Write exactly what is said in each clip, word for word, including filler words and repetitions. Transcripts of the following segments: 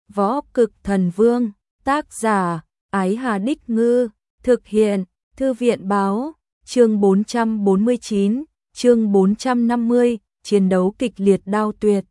Võ Cực Thần Vương, tác giả, Ái Hà Đích Ngư, thực hiện, Thư viện báo, chương bốn trăm bốn mươi chín, chương bốn trăm năm mươi, chiến đấu kịch liệt đao tuyệt.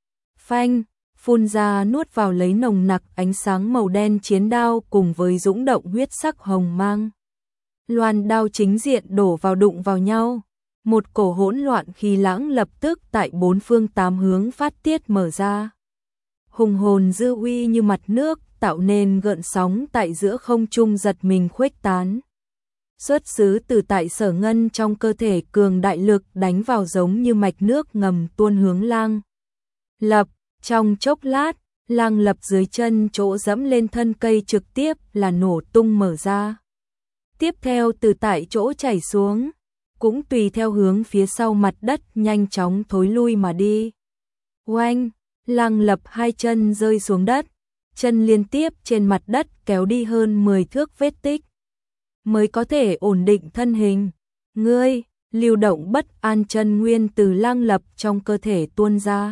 Phanh, phun ra nuốt vào lấy nồng nặc ánh sáng màu đen chiến đao cùng với dũng động huyết sắc hồng mang. Loan đao chính diện đổ vào đụng vào nhau. Một cổ hỗn loạn khí lãng lập tức tại bốn phương tám hướng phát tiết mở ra. Hùng hồn dư uy như mặt nước, tạo nên gợn sóng tại giữa không trung giật mình khuếch tán. Xuất xứ từ tại Sở Ngân trong cơ thể cường đại lực đánh vào giống như mạch nước ngầm tuôn hướng Lang Lập. Trong chốc lát, Lang Lập dưới chân chỗ dẫm lên thân cây trực tiếp là nổ tung mở ra. Tiếp theo từ tại chỗ chảy xuống, cũng tùy theo hướng phía sau mặt đất nhanh chóng thối lui mà đi. Oanh, Lang Lập hai chân rơi xuống đất, chân liên tiếp trên mặt đất kéo đi hơn mười thước vết tích, mới có thể ổn định thân hình. Ngươi, lưu động bất an chân nguyên từ Lang Lập trong cơ thể tuôn ra.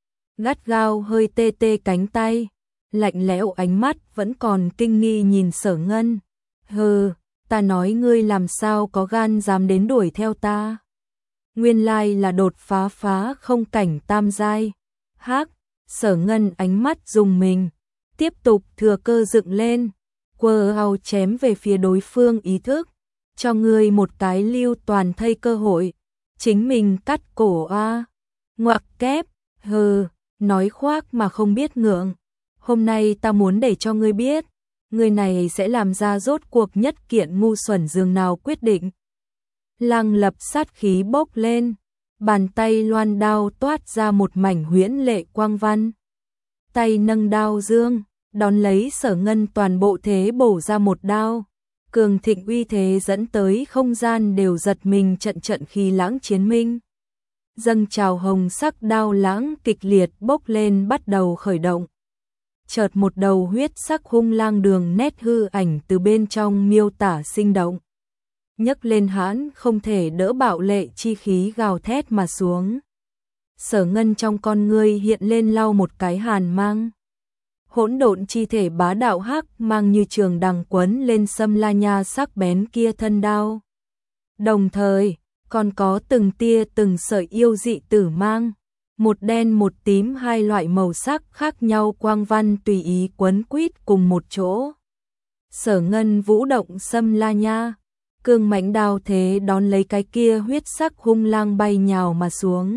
Gắt gao hơi tê tê cánh tay, lạnh lẽo ánh mắt vẫn còn kinh nghi nhìn Sở Ngân. Hừ, ta nói ngươi làm sao có gan dám đến đuổi theo ta. Nguyên lai là đột phá phá không cảnh tam giai. Hắc, Sở Ngân ánh mắt dùng mình, tiếp tục thừa cơ dựng lên, quơ ao chém về phía đối phương ý thức. Cho ngươi một cái lưu toàn thây cơ hội, chính mình cắt cổ a. Ngoặc kép, hừ, nói khoác mà không biết ngượng. Hôm nay ta muốn để cho ngươi biết, người này sẽ làm ra rốt cuộc nhất kiện ngu xuẩn dường nào quyết định. Lang Lập sát khí bốc lên, bàn tay loan đao toát ra một mảnh huyễn lệ quang văn. Tay nâng đao dương, đón lấy Sở Ngân toàn bộ thế bổ ra một đao. Cường thịnh uy thế dẫn tới không gian đều giật mình trận trận khí lãng chiến minh. Dâng trào hồng sắc đao lãng kịch liệt bốc lên bắt đầu khởi động. Chợt một đầu huyết sắc hung lang đường nét hư ảnh từ bên trong miêu tả sinh động. Nhấc lên hãn không thể đỡ bạo lệ chi khí gào thét mà xuống. Sở Ngân trong con ngươi hiện lên lau một cái hàn mang. Hỗn độn chi thể bá đạo hắc mang như trường đằng quấn lên Sâm La Nha sắc bén kia thân đao. Đồng thời, còn có từng tia từng sợi yêu dị tử mang. Một đen một tím hai loại màu sắc khác nhau quang văn tùy ý quấn quýt cùng một chỗ. Sở Ngân vũ động Sâm La Nha, cương mãnh đao thế đón lấy cái kia huyết sắc hung lang bay nhào mà xuống.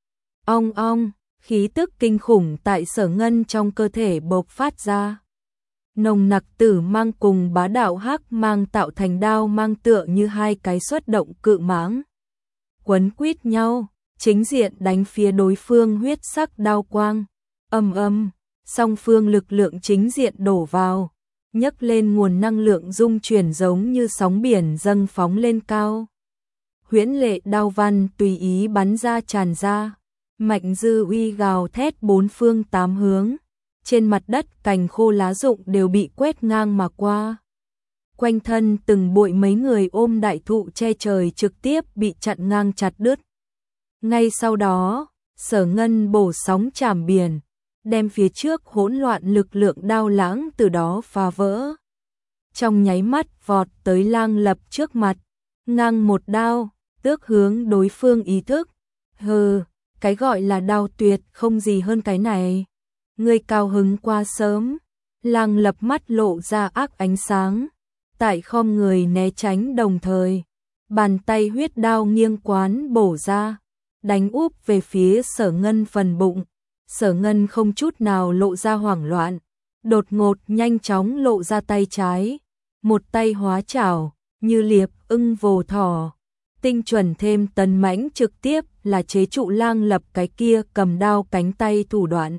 Ong ong, khí tức kinh khủng tại Sở Ngân trong cơ thể bộc phát ra. Nồng nặc tử mang cùng bá đạo hắc mang tạo thành đao mang tựa như hai cái xuất động cự mãng. Quấn quýt nhau, chính diện đánh phía đối phương huyết sắc đao quang. Âm âm, song phương lực lượng chính diện đổ vào, nhấc lên nguồn năng lượng dung chuyển giống như sóng biển dâng phóng lên cao. Huyễn lệ đao văn tùy ý bắn ra tràn ra, mạnh dư uy gào thét bốn phương tám hướng. Trên mặt đất cành khô lá rụng đều bị quét ngang mà qua. Quanh thân từng bụi mấy người ôm đại thụ che trời trực tiếp bị chặn ngang chặt đứt. Ngay sau đó, Sở Ngân bổ sóng chảm biển, đem phía trước hỗn loạn lực lượng đao lãng từ đó phá vỡ. Trong nháy mắt vọt tới Lang Lập trước mặt, ngang một đao, tước hướng đối phương ý thức. Hừ, cái gọi là đao tuyệt không gì hơn cái này. Ngươi cao hứng quá sớm. Lang Lập mắt lộ ra ác ánh sáng, tại khom người né tránh đồng thời, bàn tay huyết đao nghiêng quán bổ ra, đánh úp về phía Sở Ngân phần bụng. Sở Ngân không chút nào lộ ra hoảng loạn, đột ngột nhanh chóng lộ ra tay trái, một tay hóa chảo, như liệp ưng vồ thỏ, tinh chuẩn thêm tấn mãnh trực tiếp là chế trụ Lang Lập cái kia cầm đao cánh tay thủ đoạn.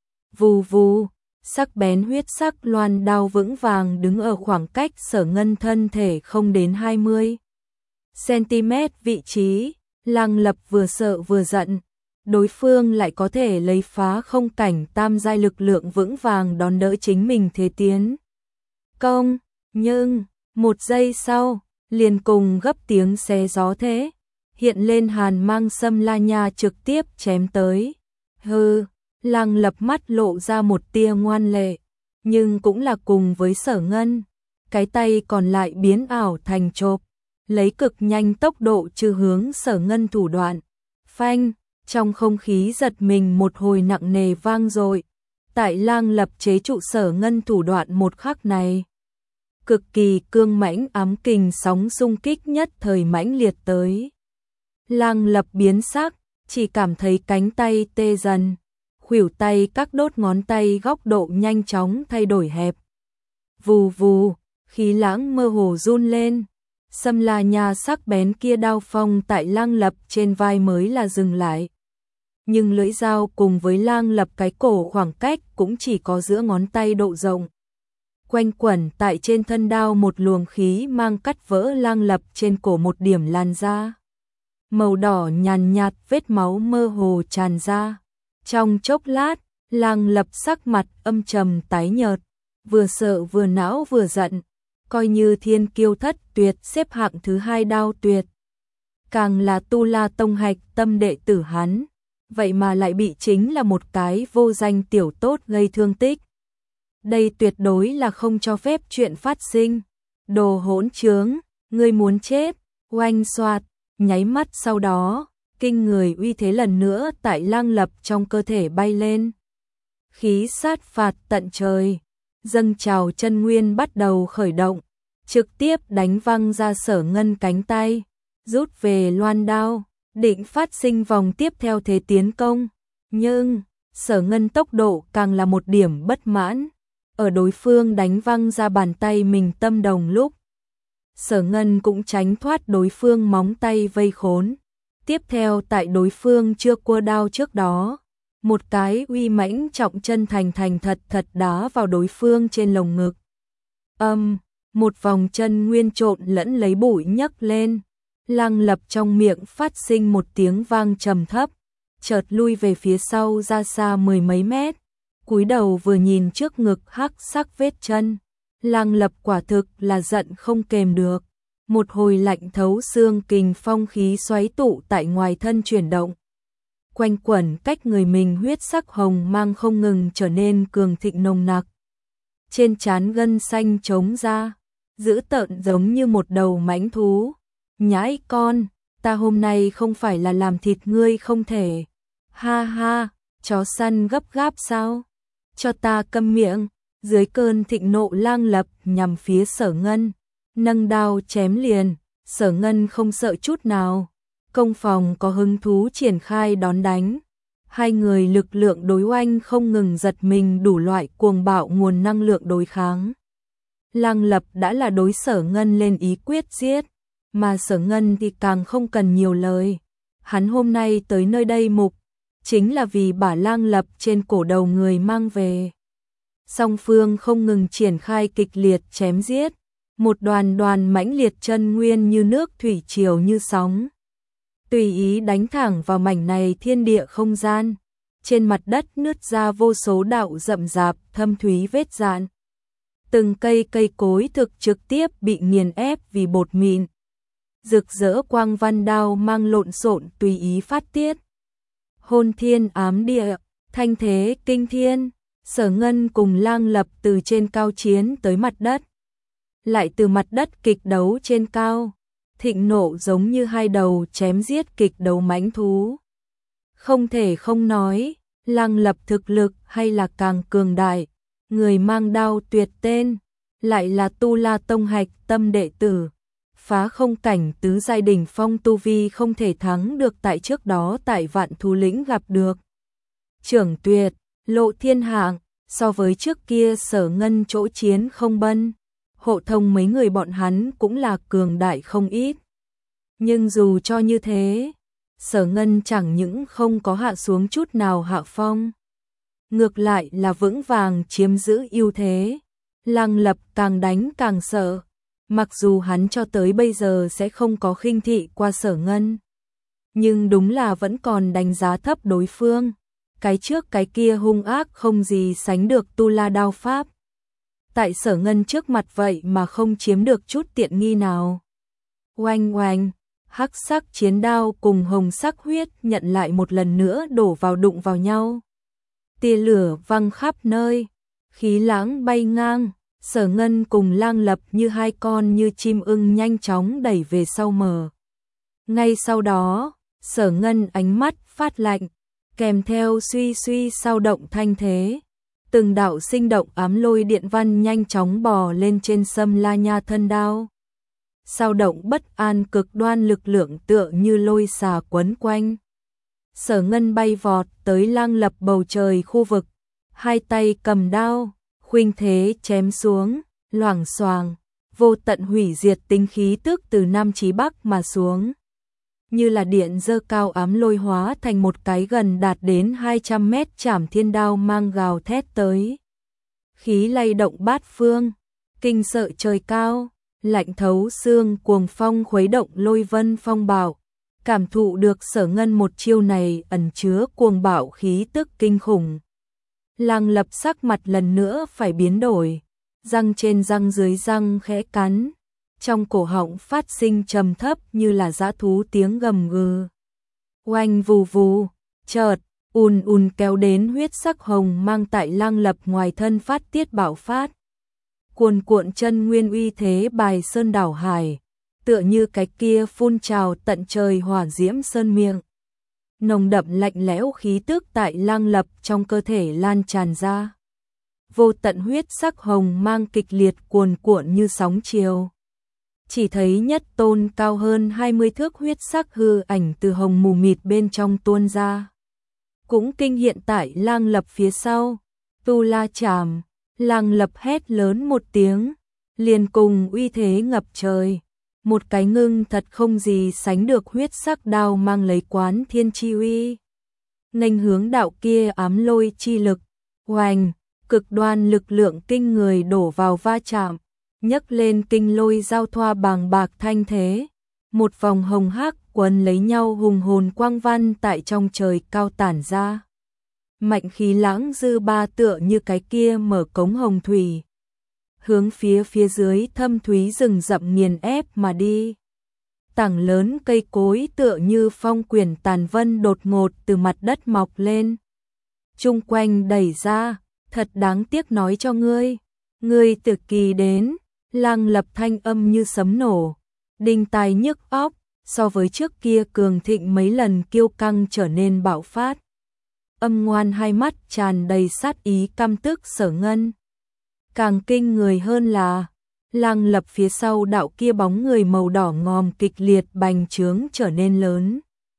Vù vù, sắc bén huyết sắc loan đao vững vàng đứng ở khoảng cách Sở Ngân thân thể không đến hai mươi xăng-ti-mét vị trí. Lang Lập vừa sợ vừa giận, đối phương lại có thể lấy phá không cảnh tam giai lực lượng vững vàng đón đỡ chính mình thế tiến công, nhưng một giây sau, liền cùng gấp tiếng xé gió thế, hiện lên hàn mang Sâm La Nha trực tiếp chém tới. Hừ, Lăng Lập mắt lộ ra một tia ngoan lệ, nhưng cũng là cùng với Sở Ngân, cái tay còn lại biến ảo thành chộp, lấy cực nhanh tốc độ trừ hướng Sở Ngân thủ đoạn. Phanh, trong không khí giật mình một hồi nặng nề vang dội. Tại Lăng Lập chế trụ Sở Ngân thủ đoạn một khắc này, cực kỳ cương mãnh ám kình sóng xung kích nhất thời mãnh liệt tới. Lăng Lập biến sắc, chỉ cảm thấy cánh tay tê dần, khuỷu tay các đốt ngón tay góc độ nhanh chóng thay đổi hẹp. Vù vù, khí lãng mơ hồ run lên, xâm la nha sắc bén kia đao phong tại Lăng Lập trên vai mới là dừng lại. Nhưng lưỡi dao cùng với Lăng Lập cái cổ khoảng cách cũng chỉ có giữa ngón tay độ rộng. Quanh quẩn tại trên thân đao một luồng khí mang cắt vỡ Lăng Lập trên cổ một điểm lan ra. Màu đỏ nhàn nhạt, vết máu mơ hồ tràn ra. Trong chốc lát, Lăng Lập sắc mặt âm trầm tái nhợt, vừa sợ vừa não vừa giận, coi như thiên kiêu thất tuyệt xếp hạng thứ hai đao tuyệt. Càng là Tu La Tông hạch tâm đệ tử hắn, vậy mà lại bị chính là một cái vô danh tiểu tốt gây thương tích. Đây tuyệt đối là không cho phép chuyện phát sinh. Đồ hỗn trướng, ngươi muốn chết, oanh xoạt, nháy mắt sau đó, kinh người uy thế lần nữa tại Lăng Lập trong cơ thể bay lên. Khí sát phạt tận trời, dâng trào chân nguyên bắt đầu khởi động, trực tiếp đánh văng ra Sở Ngân cánh tay, rút về loan đao, định phát sinh vòng tiếp theo thế tiến công. Nhưng, Sở Ngân tốc độ càng là một điểm bất mãn. Ở đối phương đánh văng ra bàn tay mình tâm đồng lúc, Sở Ngân cũng tránh thoát đối phương móng tay vây khốn. Tiếp theo tại đối phương chưa cua đao trước đó, một cái uy mãnh trọng chân thành thành thật thật đá vào đối phương trên lồng ngực. Âm, một vòng chân nguyên trộn lẫn lấy bụi nhấc lên, Lăng Lập trong miệng phát sinh một tiếng vang trầm thấp, chợt lui về phía sau ra xa mười mấy mét. Cúi đầu vừa nhìn trước ngực hắc sắc vết chân, Lăng Lập quả thực là giận không kềm được. Một hồi lạnh thấu xương kình phong khí xoáy tụ tại ngoài thân chuyển động. Quanh quẩn cách người mình huyết sắc hồng mang không ngừng trở nên cường thịnh nồng nặc. Trên trán gân xanh trống ra, dữ tợn giống như một đầu mãnh thú. Nhãi con, ta hôm nay không phải là làm thịt ngươi không thể. Ha ha, chó săn gấp gáp sao? Cho ta câm miệng. Dưới cơn thịnh nộ Lăng Lập nhằm phía Sở Ngân, nâng đao chém liền. Sở Ngân không sợ chút nào, công phòng có hứng thú triển khai đón đánh. Hai người lực lượng đối oanh không ngừng giật mình đủ loại cuồng bạo nguồn năng lượng đối kháng. Lăng Lập đã là đối Sở Ngân lên ý quyết giết, mà Sở Ngân thì càng không cần nhiều lời. Hắn hôm nay tới nơi đây mục chính là vì bả Lăng Lập trên cổ đầu người mang về. Song phương không ngừng triển khai kịch liệt chém giết, một đoàn đoàn mãnh liệt chân nguyên như nước thủy triều như sóng, tùy ý đánh thẳng vào mảnh này thiên địa không gian. Trên mặt đất nứt ra vô số đạo rậm rạp thâm thúy vết dạn. Từng cây cây cối thực trực tiếp bị nghiền ép vì bột mịn. Rực rỡ quang văn đao mang lộn xộn tùy ý phát tiết. Hôn thiên ám địa, thanh thế kinh thiên. Sở Ngân cùng Lăng Lập từ trên cao chiến tới mặt đất, lại từ mặt đất kịch đấu trên cao, thịnh nộ giống như hai đầu chém giết kịch đấu mãnh thú. Không thể không nói, Lăng Lập thực lực hay là càng cường đại, người mang đao tuyệt tên, lại là Tu La Tông hạch tâm đệ tử, phá không cảnh tứ giai đỉnh phong tu vi không thể thắng được tại trước đó tại Vạn Thú Lĩnh gặp được. Trưởng tuyệt, lộ thiên hạng, so với trước kia Sở Ngân chỗ chiến không bân, hộ thông mấy người bọn hắn cũng là cường đại không ít. Nhưng dù cho như thế, Sở Ngân chẳng những không có hạ xuống chút nào hạ phong, ngược lại là vững vàng chiếm giữ ưu thế. Lăng Lập càng đánh càng sợ, mặc dù hắn cho tới bây giờ sẽ không có khinh thị qua Sở Ngân, nhưng đúng là vẫn còn đánh giá thấp đối phương. Cái trước cái kia hung ác không gì sánh được Tu La đao pháp. Tại Sở Ngân trước mặt vậy mà không chiếm được chút tiện nghi nào. Oanh oanh, hắc sắc chiến đao cùng hồng sắc huyết nhận lại một lần nữa đổ vào đụng vào nhau. tia lửa văng khắp nơi, khí lãng bay ngang, Sở Ngân cùng Lang Lập như hai con như chim ưng nhanh chóng đẩy về sau mờ. Ngay sau đó, Sở Ngân ánh mắt phát lạnh, kèm theo suy suy sao động thanh thế. Từng đạo sinh động ám lôi điện văn nhanh chóng bò lên trên Sâm La Nha thân đao. Sao động bất an cực đoan lực lượng tựa như lôi xà quấn quanh. Sở Ngân bay vọt tới Lang Lập bầu trời khu vực, hai tay cầm đao, khuynh thế chém xuống, loảng xoàng, vô tận hủy diệt tinh khí tức từ Nam chí Bắc mà xuống. Như là điện dơ cao ám lôi hóa thành một cái gần đạt đến hai trăm mét chảm thiên đao mang gào thét tới. Khí lay động bát phương, kinh sợ trời cao, lạnh thấu xương cuồng phong khuấy động lôi vân phong bạo. Cảm thụ được Sở Ngân một chiêu này ẩn chứa cuồng bạo khí tức kinh khủng. Lang Lập sắc mặt lần nữa phải biến đổi, răng trên răng dưới răng khẽ cắn, trong cổ họng phát sinh trầm thấp như là dã thú tiếng gầm gừ. Oanh vù vù, chợt, ùn ùn kéo đến huyết sắc hồng mang tại Lang Lập ngoài thân phát tiết bạo phát. Cuồn cuộn chân nguyên uy thế bài sơn đảo hải, tựa như cái kia phun trào tận trời hỏa diễm sơn miệng. Nồng đậm lạnh lẽo khí tức tại Lang Lập trong cơ thể lan tràn ra. Vô tận huyết sắc hồng mang kịch liệt cuồn cuộn như sóng chiều. Chỉ thấy nhất tôn cao hơn hai mươi thước huyết sắc hư ảnh từ hồng mù mịt bên trong tuôn ra. Cũng kinh hiện tại Lang Lập phía sau. Tu La Trảm, Lang Lập hét lớn một tiếng, liền cùng uy thế ngập trời. Một cái ngưng thật không gì sánh được huyết sắc đao mang lấy quán thiên chi uy. Nghênh hướng đạo kia ám lôi chi lực, hoành, cực đoan lực lượng kinh người đổ vào va chạm, nhấc lên kinh lôi giao thoa bàng bạc thanh thế. Một vòng hồng hắc quấn lấy nhau hùng hồn quang văn tại trong trời cao tản ra. Mạnh khí lãng dư ba tựa như cái kia mở cống hồng thủy, hướng phía phía dưới thâm thúy rừng rậm nghiền ép mà đi. Tảng lớn cây cối tựa như phong quyển tàn vân đột ngột từ mặt đất mọc lên. Chung quanh đẩy ra, thật đáng tiếc nói cho ngươi, ngươi từ kỳ đến. Lang Lập thanh âm như sấm nổ, đinh tai nhức óc, so với trước kia cường thịnh mấy lần kiêu căng trở nên bạo phát. Âm ngoan hai mắt tràn đầy sát ý căm tức Sở Ngân. Càng kinh người hơn là, Lang Lập phía sau đạo kia bóng người màu đỏ ngòm kịch liệt bành trướng trở nên lớn.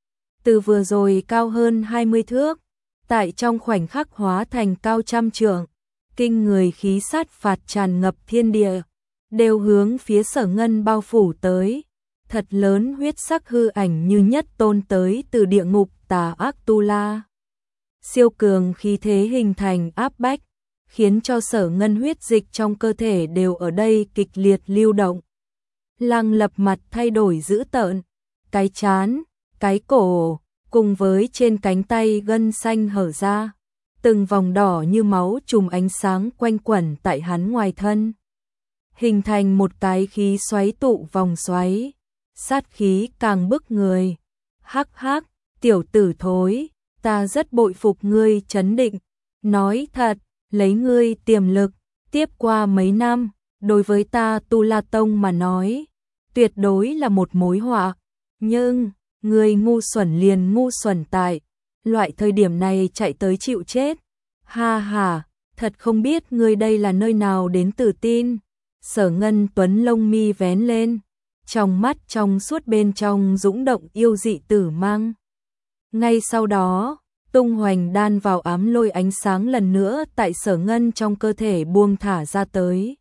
Từ vừa rồi cao hơn hai mươi thước, tại trong khoảnh khắc hóa thành cao trăm trượng, kinh người khí sát phạt tràn ngập thiên địa, đều hướng phía Sở Ngân bao phủ tới. Thật lớn huyết sắc hư ảnh như nhất tôn tới từ địa ngục tà ác tu la. Siêu cường khí thế hình thành áp bách, khiến cho Sở Ngân huyết dịch trong cơ thể đều ở đây kịch liệt lưu động. Lang Lập mặt thay đổi dữ tợn, cái trán, cái cổ, cùng với trên cánh tay gân xanh hở ra, từng vòng đỏ như máu chùm ánh sáng quanh quẩn tại hắn ngoài thân, hình thành một cái khí xoáy tụ vòng xoáy, sát khí càng bức người. Hắc hắc, tiểu tử thối, ta rất bội phục ngươi trấn định, nói thật, lấy ngươi tiềm lực, tiếp qua mấy năm, đối với ta Tu La Tông mà nói, tuyệt đối là một mối họa, nhưng, ngươi ngu xuẩn liền ngu xuẩn tại, loại thời điểm này chạy tới chịu chết, ha ha, thật không biết ngươi đây là nơi nào đến tự tin. Sở Ngân Tuấn lông mi vén lên, trong mắt trong suốt bên trong dũng động yêu dị tử mang. Ngay sau đó, tung hoành đan vào ám lôi ánh sáng lần nữa tại Sở Ngân trong cơ thể buông thả ra tới.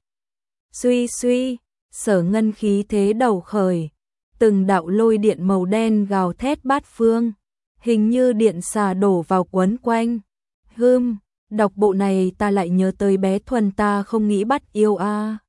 Suy suy, Sở Ngân khí thế đầu khởi, từng đạo lôi điện màu đen gào thét bát phương, hình như điện xà đổ vào quấn quanh. Hừm, đọc bộ này ta lại nhớ tới bé Thuần ta không nghĩ bắt yêu a.